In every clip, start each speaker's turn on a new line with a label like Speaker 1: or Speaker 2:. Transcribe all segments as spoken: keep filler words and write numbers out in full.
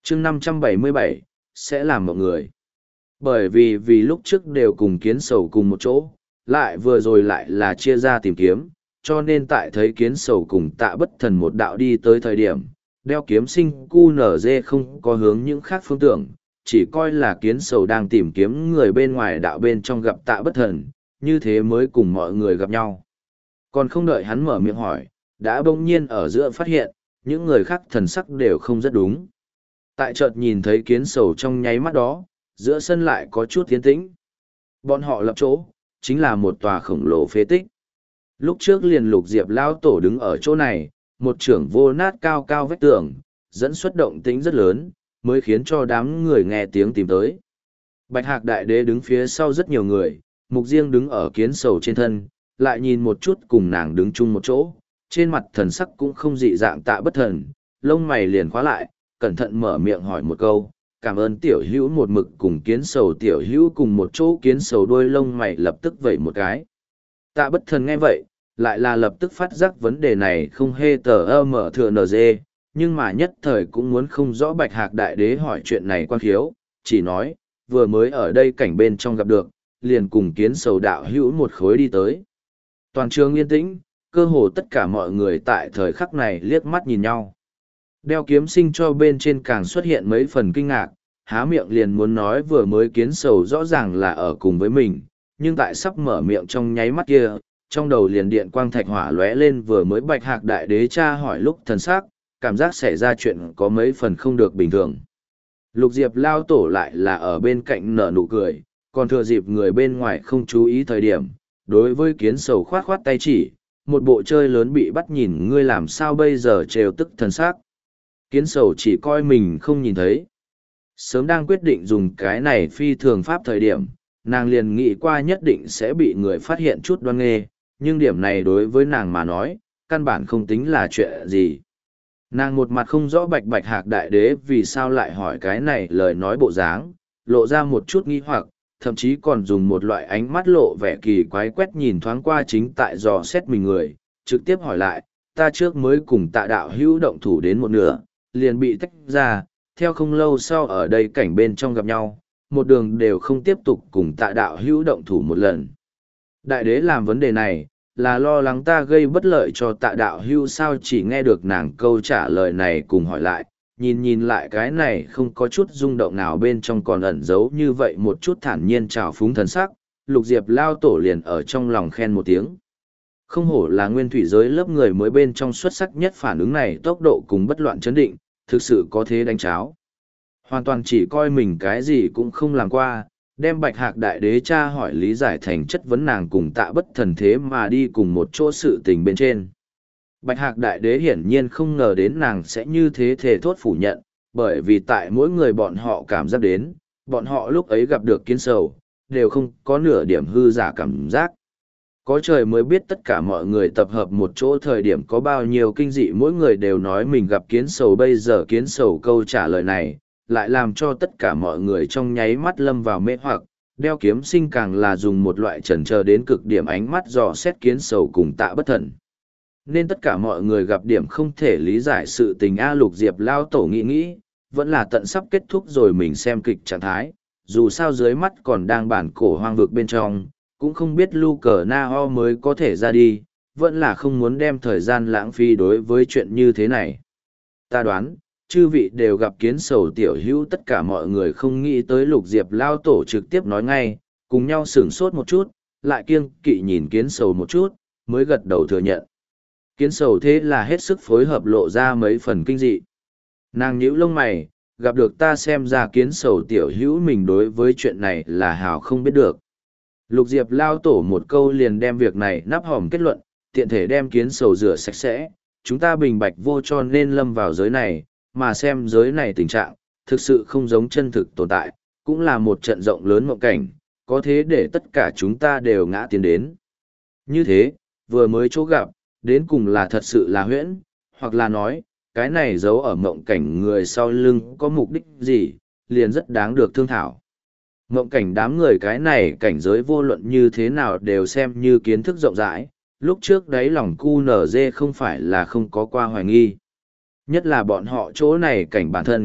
Speaker 1: chương năm trăm bảy mươi bảy, sẽ làm mọi người. Bởi vì vì lúc trước đều cùng kiến sầu cùng một chỗ, lại vừa rồi lại là chia ra tìm kiếm, cho nên tại thấy kiến sầu cùng tạ bất thần một đạo đi tới thời điểm, đeo kiếm sinh cu nở dê không có hướng những khác phương tưởng, chỉ coi là kiến sầu đang tìm kiếm người bên ngoài đạo bên trong gặp tạ bất thần, như thế mới cùng mọi người gặp nhau. Còn không đợi hắn mở miệng hỏi, đã bỗng nhiên ở giữa phát hiện, những người khác thần sắc đều không rất đúng. Tại chợt nhìn thấy kiến sầu trong nháy mắt đó, giữa sân lại có chút tiến tĩnh. Bọn họ lập chỗ, chính là một tòa khổng lồ phế tích. Lúc trước liền lục diệp lao tổ đứng ở chỗ này, một trưởng vô nát cao cao vách tường, dẫn xuất động tĩnh rất lớn, mới khiến cho đám người nghe tiếng tìm tới. Bạch Hạc Đại Đế đứng phía sau rất nhiều người, mục riêng đứng ở kiến sầu trên thân, lại nhìn một chút cùng nàng đứng chung một chỗ, trên mặt thần sắc cũng không dị dạng tạ bất thần, lông mày liền khóa lại, cẩn thận mở miệng hỏi một câu, cảm ơn tiểu hữu một mực cùng kiến sầu tiểu hữu cùng một chỗ. Kiến sầu đuôi lông mày lập tức vẩy một cái. Tạ bất thần nghe vậy, lại là lập tức phát giác vấn đề này không hề tờ ơ mở thừa nờ dê, nhưng mà nhất thời cũng muốn không rõ Bạch Hạc Đại Đế hỏi chuyện này quan khiếu, chỉ nói, vừa mới ở đây cảnh bên trong gặp được, liền cùng kiến sầu đạo hữu một khối đi tới. Toàn trường yên tĩnh, cơ hồ tất cả mọi người tại thời khắc này liếc mắt nhìn nhau. Đeo kiếm sinh cho bên trên càng xuất hiện mấy phần kinh ngạc, há miệng liền muốn nói vừa mới kiến sầu rõ ràng là ở cùng với mình, nhưng tại sắp mở miệng trong nháy mắt kia, trong đầu liền điện quang thạch hỏa lóe lên vừa mới Bạch Hạc Đại Đế tra hỏi lúc thần sắc, cảm giác xảy ra chuyện có mấy phần không được bình thường. Lục Diệp lao tổ lại là ở bên cạnh nở nụ cười, còn thừa dịp người bên ngoài không chú ý thời điểm, đối với kiến sầu khoát khoát tay chỉ, một bộ chơi lớn bị bắt nhìn ngươi làm sao bây giờ trêu tức thần sắc. Kiến sầu chỉ coi mình không nhìn thấy. Sớm đang quyết định dùng cái này phi thường pháp thời điểm, nàng liền nghĩ qua nhất định sẽ bị người phát hiện chút đoan nghê, nhưng điểm này đối với nàng mà nói, căn bản không tính là chuyện gì. Nàng một mặt không rõ Bạch Bạch Hạc Đại Đế vì sao lại hỏi cái này lời nói bộ dáng, lộ ra một chút nghi hoặc, thậm chí còn dùng một loại ánh mắt lộ vẻ kỳ quái quét nhìn thoáng qua chính tại dò xét mình người, trực tiếp hỏi lại, ta trước mới cùng tạ đạo hữu động thủ đến một nửa, liền bị tách ra, theo không lâu sau ở đây cảnh bên trong gặp nhau, một đường đều không tiếp tục cùng tạ đạo hữu động thủ một lần. Đại đế làm vấn đề này, là lo lắng ta gây bất lợi cho tạ đạo hữu sao chỉ nghe được nàng câu trả lời này cùng hỏi lại, nhìn nhìn lại cái này không có chút rung động nào bên trong còn ẩn giấu như vậy một chút thản nhiên trào phúng thần sắc, lục diệp lao tổ liền ở trong lòng khen một tiếng. Không hổ là nguyên thủy giới lớp người mới bên trong xuất sắc nhất phản ứng này tốc độ cùng bất loạn chấn định, thực sự có thế đánh cháo. Hoàn toàn chỉ coi mình cái gì cũng không làm qua, đem Bạch Hạc Đại Đế tra hỏi lý giải thành chất vấn nàng cùng tạ bất thần thế mà đi cùng một chỗ sự tình bên trên. Bạch Hạc Đại Đế hiển nhiên không ngờ đến nàng sẽ như thế thề thốt phủ nhận, bởi vì tại mỗi người bọn họ cảm giác đến, bọn họ lúc ấy gặp được kiến sầu, đều không có nửa điểm hư giả cảm giác. Có trời mới biết tất cả mọi người tập hợp một chỗ thời điểm có bao nhiêu kinh dị mỗi người đều nói mình gặp kiến sầu bây giờ kiến sầu câu trả lời này, lại làm cho tất cả mọi người trong nháy mắt lâm vào mê hoặc, đeo kiếm sinh càng là dùng một loại trần chờ đến cực điểm ánh mắt dò xét kiến sầu cùng tạ bất thần. Nên tất cả mọi người gặp điểm không thể lý giải sự tình A Lục Diệp lao tổ nghĩ nghĩ, vẫn là tận sắp kết thúc rồi mình xem kịch trạng thái, dù sao dưới mắt còn đang bản cổ hoang vực bên trong, cũng không biết lưu cờ na ho mới có thể ra đi, vẫn là không muốn đem thời gian lãng phí đối với chuyện như thế này. Ta đoán, chư vị đều gặp kiến sầu tiểu hữu tất cả mọi người không nghĩ tới Lục Diệp lao tổ trực tiếp nói ngay, cùng nhau sửng sốt một chút, lại kiêng kỵ nhìn kiến sầu một chút, mới gật đầu thừa nhận. Kiến sầu thế là hết sức phối hợp lộ ra mấy phần kinh dị. Nàng nhíu lông mày, gặp được ta xem ra kiến sầu tiểu hữu mình đối với chuyện này là hào không biết được. Lục Diệp lao tổ một câu liền đem việc này nắp hòm kết luận, tiện thể đem kiến sầu rửa sạch sẽ, chúng ta bình bạch vô cho nên lâm vào giới này, mà xem giới này tình trạng, thực sự không giống chân thực tồn tại, cũng là một trận rộng lớn mộng cảnh, có thế để tất cả chúng ta đều ngã tiến đến. Như thế, vừa mới chỗ gặp, đến cùng là thật sự là huyễn, hoặc là nói, cái này giấu ở mộng cảnh người sau lưng có mục đích gì, liền rất đáng được thương thảo. Mộng cảnh đám người cái này cảnh giới vô luận như thế nào đều xem như kiến thức rộng rãi, lúc trước đấy lòng cu nở dê không phải là không có qua hoài nghi. Nhất là bọn họ chỗ này cảnh bản thân,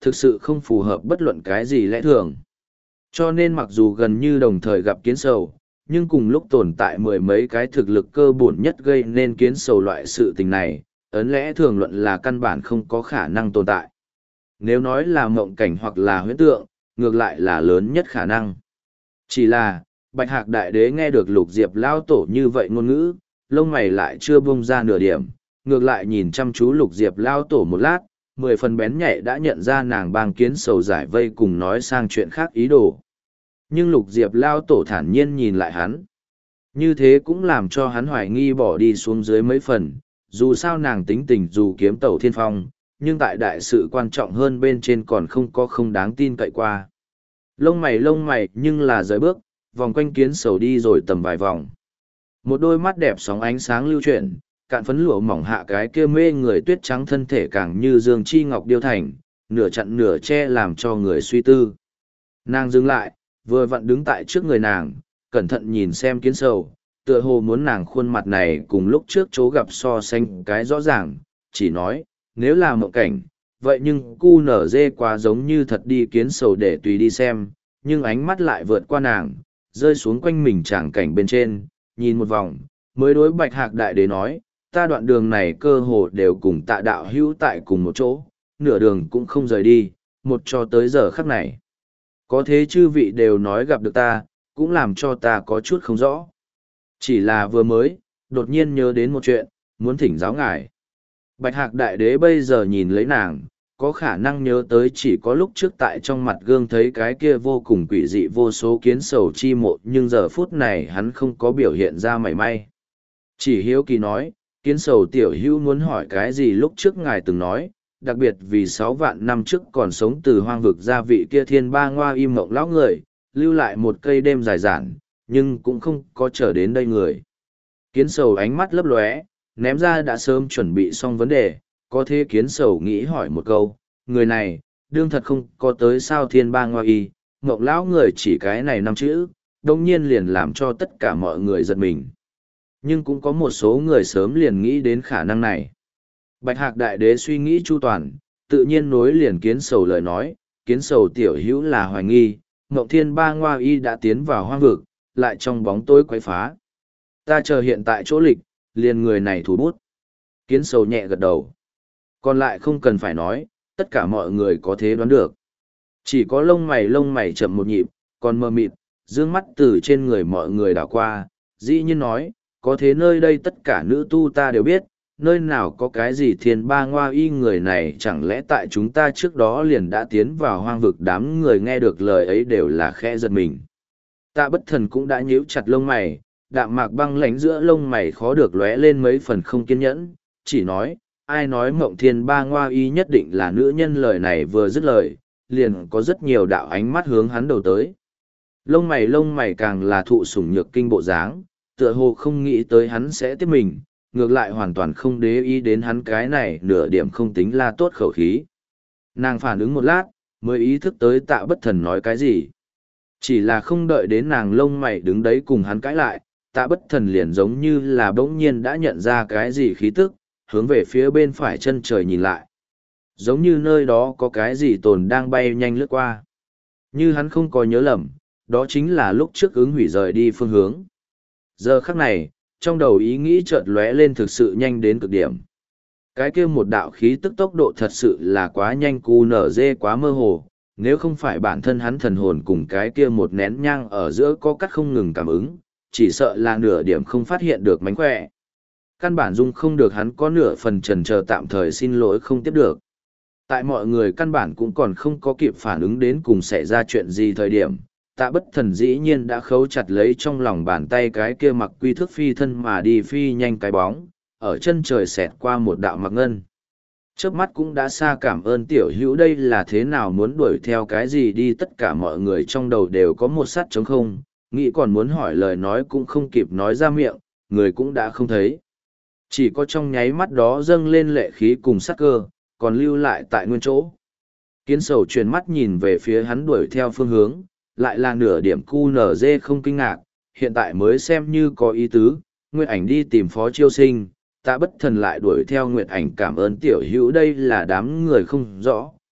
Speaker 1: thực sự không phù hợp bất luận cái gì lẽ thường. Cho nên mặc dù gần như đồng thời gặp kiến sầu, nhưng cùng lúc tồn tại mười mấy cái thực lực cơ bổn nhất gây nên kiến sầu loại sự tình này, ấn lẽ thường luận là căn bản không có khả năng tồn tại. Nếu nói là mộng cảnh hoặc là huyễn tượng, ngược lại là lớn nhất khả năng. Chỉ là, Bạch Hạc Đại Đế nghe được Lục Diệp Lao Tổ như vậy ngôn ngữ, lông mày lại chưa bung ra nửa điểm, ngược lại nhìn chăm chú Lục Diệp Lao Tổ một lát, mười phần bén nhạy đã nhận ra nàng bang kiến sầu giải vây cùng nói sang chuyện khác ý đồ. Nhưng Lục Diệp Lao Tổ thản nhiên nhìn lại hắn. Như thế cũng làm cho hắn hoài nghi bỏ đi xuống dưới mấy phần, dù sao nàng tính tình dù kiếm tẩu thiên phong, nhưng tại đại sự quan trọng hơn bên trên còn không có không đáng tin cậy qua. Lông mày lông mày nhưng là rời bước, vòng quanh kiến sầu đi rồi tầm vài vòng. Một đôi mắt đẹp sóng ánh sáng lưu chuyển, cạn phấn lụa mỏng hạ cái kia mê người tuyết trắng thân thể càng như dương chi ngọc điêu thành, nửa chặn nửa che làm cho người suy tư. Nàng dừng lại, vừa vặn đứng tại trước người nàng, cẩn thận nhìn xem kiến sầu, tựa hồ muốn nàng khuôn mặt này cùng lúc trước chỗ gặp so sánh cái rõ ràng, chỉ nói, nếu là mộng cảnh, vậy nhưng cu nở dê quá giống như thật đi kiến sầu để tùy đi xem, nhưng ánh mắt lại vượt qua nàng, rơi xuống quanh mình tràng cảnh bên trên, nhìn một vòng, mới đối Bạch Hạc Đại Đế nói, ta đoạn đường này cơ hồ đều cùng tạ đạo hữu tại cùng một chỗ, nửa đường cũng không rời đi, một cho tới giờ khắc này. Có thế chư vị đều nói gặp được ta, cũng làm cho ta có chút không rõ. Chỉ là vừa mới, đột nhiên nhớ đến một chuyện, muốn thỉnh giáo ngài. Bạch Hạc Đại Đế bây giờ nhìn lấy nàng, có khả năng nhớ tới chỉ có lúc trước tại trong mặt gương thấy cái kia vô cùng quỷ dị vô số kiến sầu chi mộ, nhưng giờ phút này hắn không có biểu hiện ra mảy may. Chỉ hiếu kỳ nói, kiến sầu tiểu hữu muốn hỏi cái gì lúc trước ngài từng nói, đặc biệt vì sáu vạn năm trước còn sống từ hoang vực gia vị kia thiên ba ngoa im mộng lão người, lưu lại một cây đêm dài dản, nhưng cũng không có trở đến đây người. Kiến sầu ánh mắt lấp lóe, ném ra đã sớm chuẩn bị xong vấn đề, có thế kiến sầu nghĩ hỏi một câu, người này, đương thật không có tới sao thiên ba ngoa y, mộng lão người chỉ cái này năm chữ, đồng nhiên liền làm cho tất cả mọi người giật mình. Nhưng cũng có một số người sớm liền nghĩ đến khả năng này. Bạch Hạc Đại Đế suy nghĩ chu toàn, tự nhiên nối liền kiến sầu lời nói, kiến sầu tiểu hữu là hoài nghi, mộng thiên ba ngoa y đã tiến vào hoang vực, lại trong bóng tối quấy phá. Ta chờ hiện tại chỗ lịch, liền người này thủ bút. Kiến sầu nhẹ gật đầu. Còn lại không cần phải nói, tất cả mọi người có thế đoán được. Chỉ có lông mày lông mày chậm một nhịp, còn mờ mịt, dương mắt từ trên người mọi người đảo qua, dĩ nhiên nói, có thế nơi đây tất cả nữ tu ta đều biết, nơi nào có cái gì thiên ba ngoa y người này chẳng lẽ tại chúng ta trước đó liền đã tiến vào hoang vực. Đám người nghe được lời ấy đều là khe giật mình. Tạ Bất Thần cũng đã nhíu chặt lông mày, đạm mạc băng lãnh giữa lông mày khó được lóe lên mấy phần không kiên nhẫn, chỉ nói, ai nói mộng thiên ba ngoa y nhất định là nữ nhân. Lời này vừa dứt lời, liền có rất nhiều đạo ánh mắt hướng hắn đầu tới. Lông mày lông mày càng là thụ sủng nhược kinh bộ dáng, tựa hồ không nghĩ tới hắn sẽ tiếp mình, ngược lại hoàn toàn không để ý đến hắn cái này nửa điểm không tính là tốt khẩu khí. Nàng phản ứng một lát, mới ý thức tới Tạ Bất Thần nói cái gì. Chỉ là không đợi đến nàng lông mày đứng đấy cùng hắn cãi lại, Tạ Bất Thần liền giống như là bỗng nhiên đã nhận ra cái gì khí tức, hướng về phía bên phải chân trời nhìn lại. Giống như nơi đó có cái gì tồn đang bay nhanh lướt qua. Như hắn không có nhớ lầm, đó chính là lúc trước ứng hủy rời đi phương hướng. Giờ khắc này, trong đầu ý nghĩ chợt lóe lên thực sự nhanh đến cực điểm. Cái kia một đạo khí tức tốc độ thật sự là quá nhanh, cu nở dê quá mơ hồ, nếu không phải bản thân hắn thần hồn cùng cái kia một nén nhang ở giữa có cắt không ngừng cảm ứng, chỉ sợ là nửa điểm không phát hiện được mánh khỏe. Căn bản dung không được hắn có nửa phần chần chờ tạm thời xin lỗi không tiếp được. Tại mọi người căn bản cũng còn không có kịp phản ứng đến cùng xảy ra chuyện gì thời điểm, Tạ Bất Thần dĩ nhiên đã khấu chặt lấy trong lòng bàn tay cái kia mặc quy thức phi thân mà đi phi nhanh cái bóng, ở chân trời xẹt qua một đạo mặc ngân. Chớp mắt cũng đã xa cảm ơn tiểu hữu đây là thế nào muốn đuổi theo cái gì đi, tất cả mọi người trong đầu đều có một sát trống không, nghĩ còn muốn hỏi lời nói cũng không kịp nói ra miệng, người cũng đã không thấy. Chỉ có trong nháy mắt đó dâng lên lệ khí cùng sát cơ, còn lưu lại tại nguyên chỗ. Kiến sầu chuyển mắt nhìn về phía hắn đuổi theo phương hướng, lại là nửa điểm cu nở dê không kinh ngạc, hiện tại mới xem như có ý tứ, Nguyệt Ảnh đi tìm Phó Chiêu Sinh, Tạ Bất Thần lại đuổi theo Nguyệt Ảnh cảm ơn tiểu hữu đây là đám người không rõ,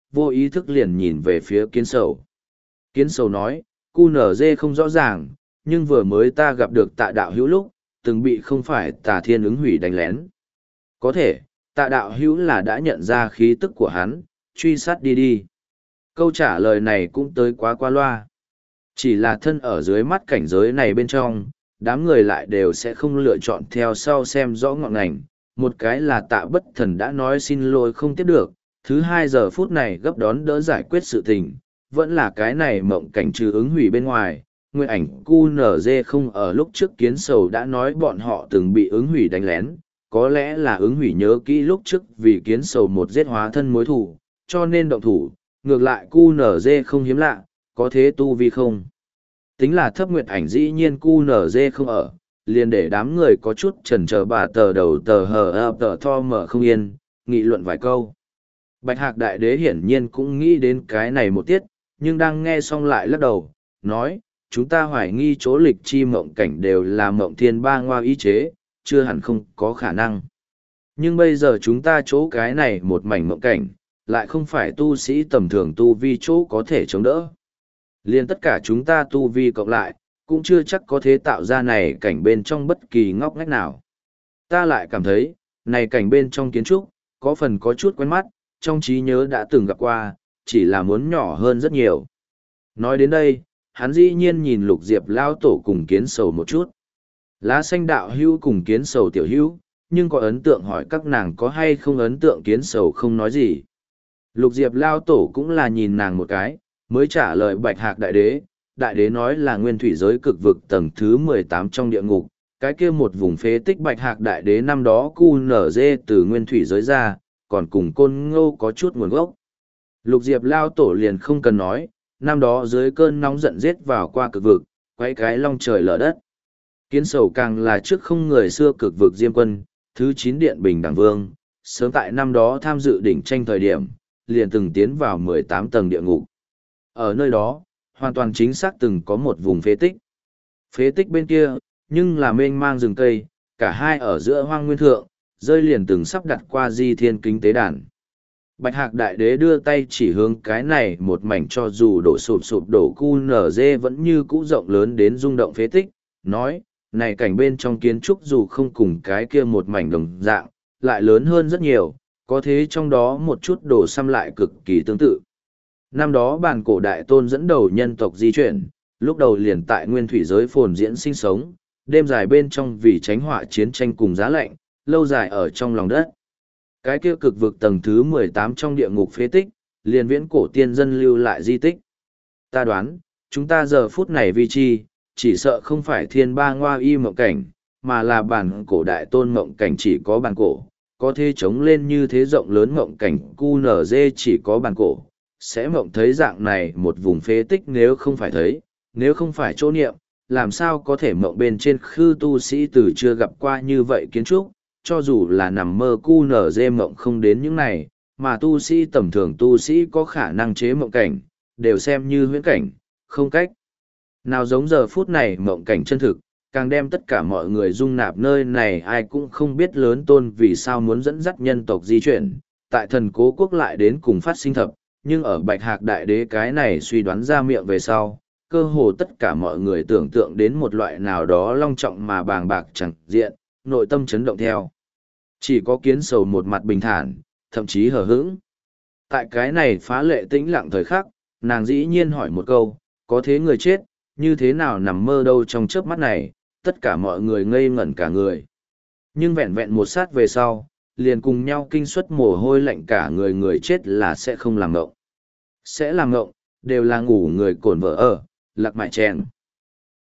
Speaker 1: vô ý thức liền nhìn về phía kiến sầu. Kiến sầu nói, cu nở dê không rõ ràng, nhưng vừa mới ta gặp được tạ đạo hữu lúc, từng bị không phải tà thiên ứng hủy đánh lén. Có thể, tạ đạo hữu là đã nhận ra khí tức của hắn, truy sát đi đi. Câu trả lời này cũng tới quá qua loa. Chỉ là thân ở dưới mắt cảnh giới này bên trong, đám người lại đều sẽ không lựa chọn theo sau xem rõ ngọn ngành. Một cái là tạ bất thần đã nói xin lỗi không tiếp được, thứ hai giờ phút này gấp đón đỡ giải quyết sự tình, vẫn là cái này mộng cảnh trừ ứng hủy bên ngoài. Nguyên ảnh cu nở dê không ở lúc trước kiến sầu đã nói bọn họ từng bị ứng hủy đánh lén, có lẽ là ứng hủy nhớ kỹ lúc trước vì kiến sầu một giết hóa thân mối thủ, cho nên động thủ, ngược lại cu nở dê không hiếm lạ, có thế tu vi không. Tính là thấp nguyệt ảnh dĩ nhiên cu nở dê không ở, liền để đám người có chút chần chờ bà tờ đầu tờ hờ ập tờ tho mở không yên, nghị luận vài câu. Bạch Hạc Đại Đế hiển nhiên cũng nghĩ đến cái này một tiết, nhưng đang nghe xong lại lắc đầu, nói, chúng ta hoài nghi chỗ lịch chi mộng cảnh đều là mộng thiên ba ngoa ý chế, chưa hẳn không có khả năng. Nhưng bây giờ chúng ta chỗ cái này một mảnh mộng cảnh, lại không phải tu sĩ tầm thường tu vi chỗ có thể chống đỡ. Liên tất cả chúng ta tu vi cộng lại, cũng chưa chắc có thể tạo ra này cảnh bên trong bất kỳ ngóc ngách nào. Ta lại cảm thấy, này cảnh bên trong kiến trúc, có phần có chút quen mắt, trong trí nhớ đã từng gặp qua, chỉ là muốn nhỏ hơn rất nhiều. Nói đến đây, hắn dĩ nhiên nhìn Lục Diệp lao tổ cùng kiến sầu một chút. Lá xanh đạo hữu cùng kiến sầu tiểu hữu, nhưng có ấn tượng hỏi các nàng có hay không ấn tượng kiến sầu không nói gì. Lục Diệp lao tổ cũng là nhìn nàng một cái, mới trả lời Bạch Hạc Đại Đế. Đại Đế nói là nguyên thủy giới cực vực tầng thứ mười tám trong địa ngục, cái kia một vùng phế tích Bạch Hạc Đại Đế năm đó cu nở dê từ nguyên thủy giới ra, còn cùng côn ngô có chút nguồn gốc. Lục Diệp lao tổ liền không cần nói, năm đó dưới cơn nóng giận giết vào qua cực vực, quay cái long trời lở đất. Kiến sầu càng là trước không người xưa cực vực diêm quân, thứ chín điện bình đẳng vương, sớm tại năm đó tham dự đỉnh tranh thời điểm, liền từng tiến vào mười tám tầng địa ngục. Ở nơi đó, hoàn toàn chính xác từng có một vùng phế tích. Phế tích bên kia, nhưng là mênh mang rừng cây, cả hai ở giữa hoang nguyên thượng, rơi liền từng sắp đặt qua di thiên kính tế đàn. Bạch Hạc Đại Đế đưa tay chỉ hướng cái này một mảnh cho dù đổ sụp sụp đổ cu nở dê vẫn như cũ rộng lớn đến rung động phế tích, nói, này cảnh bên trong kiến trúc dù không cùng cái kia một mảnh đồng dạng, lại lớn hơn rất nhiều, có thế trong đó một chút đổ xăm lại cực kỳ tương tự. Năm đó bản cổ đại tôn dẫn đầu nhân tộc di chuyển, lúc đầu liền tại nguyên thủy giới phồn diễn sinh sống, đêm dài bên trong vì tránh họa chiến tranh cùng giá lạnh, lâu dài ở trong lòng đất. Cái kia cực vực tầng thứ mười tám trong địa ngục phế tích, liền viễn cổ tiên dân lưu lại di tích. Ta đoán, chúng ta giờ phút này vi chi, chỉ sợ không phải thiên ba ngoa y mộng cảnh, mà là bản cổ đại tôn mộng cảnh chỉ có bản cổ, có thể chống lên như thế rộng lớn mộng cảnh cu nở dê chỉ có bản cổ, sẽ mộng thấy dạng này một vùng phế tích nếu không phải thấy, nếu không phải chỗ niệm, làm sao có thể mộng bên trên khư tu sĩ từ chưa gặp qua như vậy kiến trúc, cho dù là nằm mơ cu nở dê mộng không đến những này, mà tu sĩ tầm thường tu sĩ có khả năng chế mộng cảnh, đều xem như huyễn cảnh, không cách. Nào giống giờ phút này mộng cảnh chân thực, càng đem tất cả mọi người dung nạp nơi này ai cũng không biết lớn tôn vì sao muốn dẫn dắt nhân tộc di chuyển, tại thần cố quốc lại đến cùng phát sinh thập, nhưng ở Bạch Hạc Đại Đế cái này suy đoán ra miệng về sau, cơ hồ tất cả mọi người tưởng tượng đến một loại nào đó long trọng mà bàng bạc chẳng diện, nội tâm chấn động theo. Chỉ có kiến sầu một mặt bình thản, thậm chí hờ hững. Tại cái này phá lệ tĩnh lặng thời khắc, nàng dĩ nhiên hỏi một câu, có thế người chết, như thế nào nằm mơ đâu trong chớp mắt này, tất cả mọi người ngây ngẩn cả người. Nhưng vẹn vẹn một sát về sau, liền cùng nhau kinh suất mồ hôi lạnh cả người người chết là sẽ không làm ngộng. Sẽ làm ngộng, đều là ngủ người cồn vợ ở, lạc mại chèn.